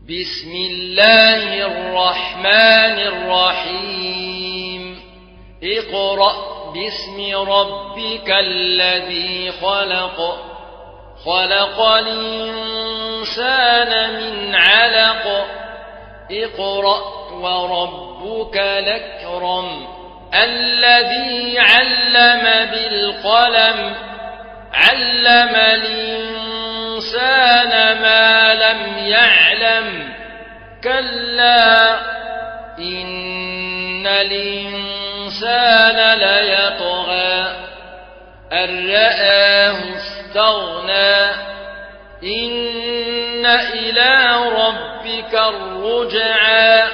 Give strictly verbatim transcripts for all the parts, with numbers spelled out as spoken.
بسم الله الرحمن الرحيم اقرأ باسم ربك الذي خلق خلق الإنسان من علق اقرأ وربك الأكرم الذي علم بالقلم علم الإنسان ما لم يعلم كلا إن الإنسان ليطغى أن رآه استغنى إن إلى ربك الرجعى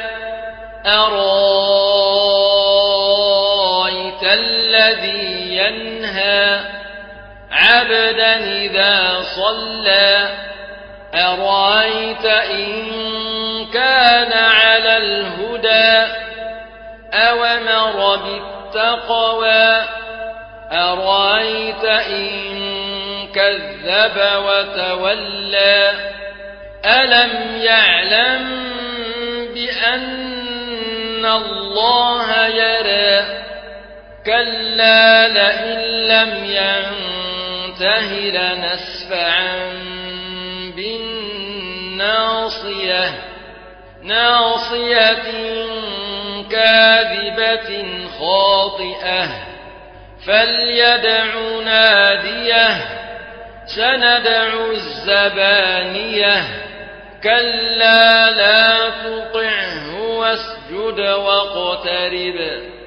أرأيت الذي ينهى عبدا إذا صلى أرأيت إن كان على الهدى أوامر بالتقوى أرأيت إن كذب وتولى ألم يعلم بأن الله يرى كلا لئن لم ينته لنسفعا بالناصية ناصية كاذبة خاطئة فليدع ناديه سندع الزبانية كلا لا تطعه واسجد واقترب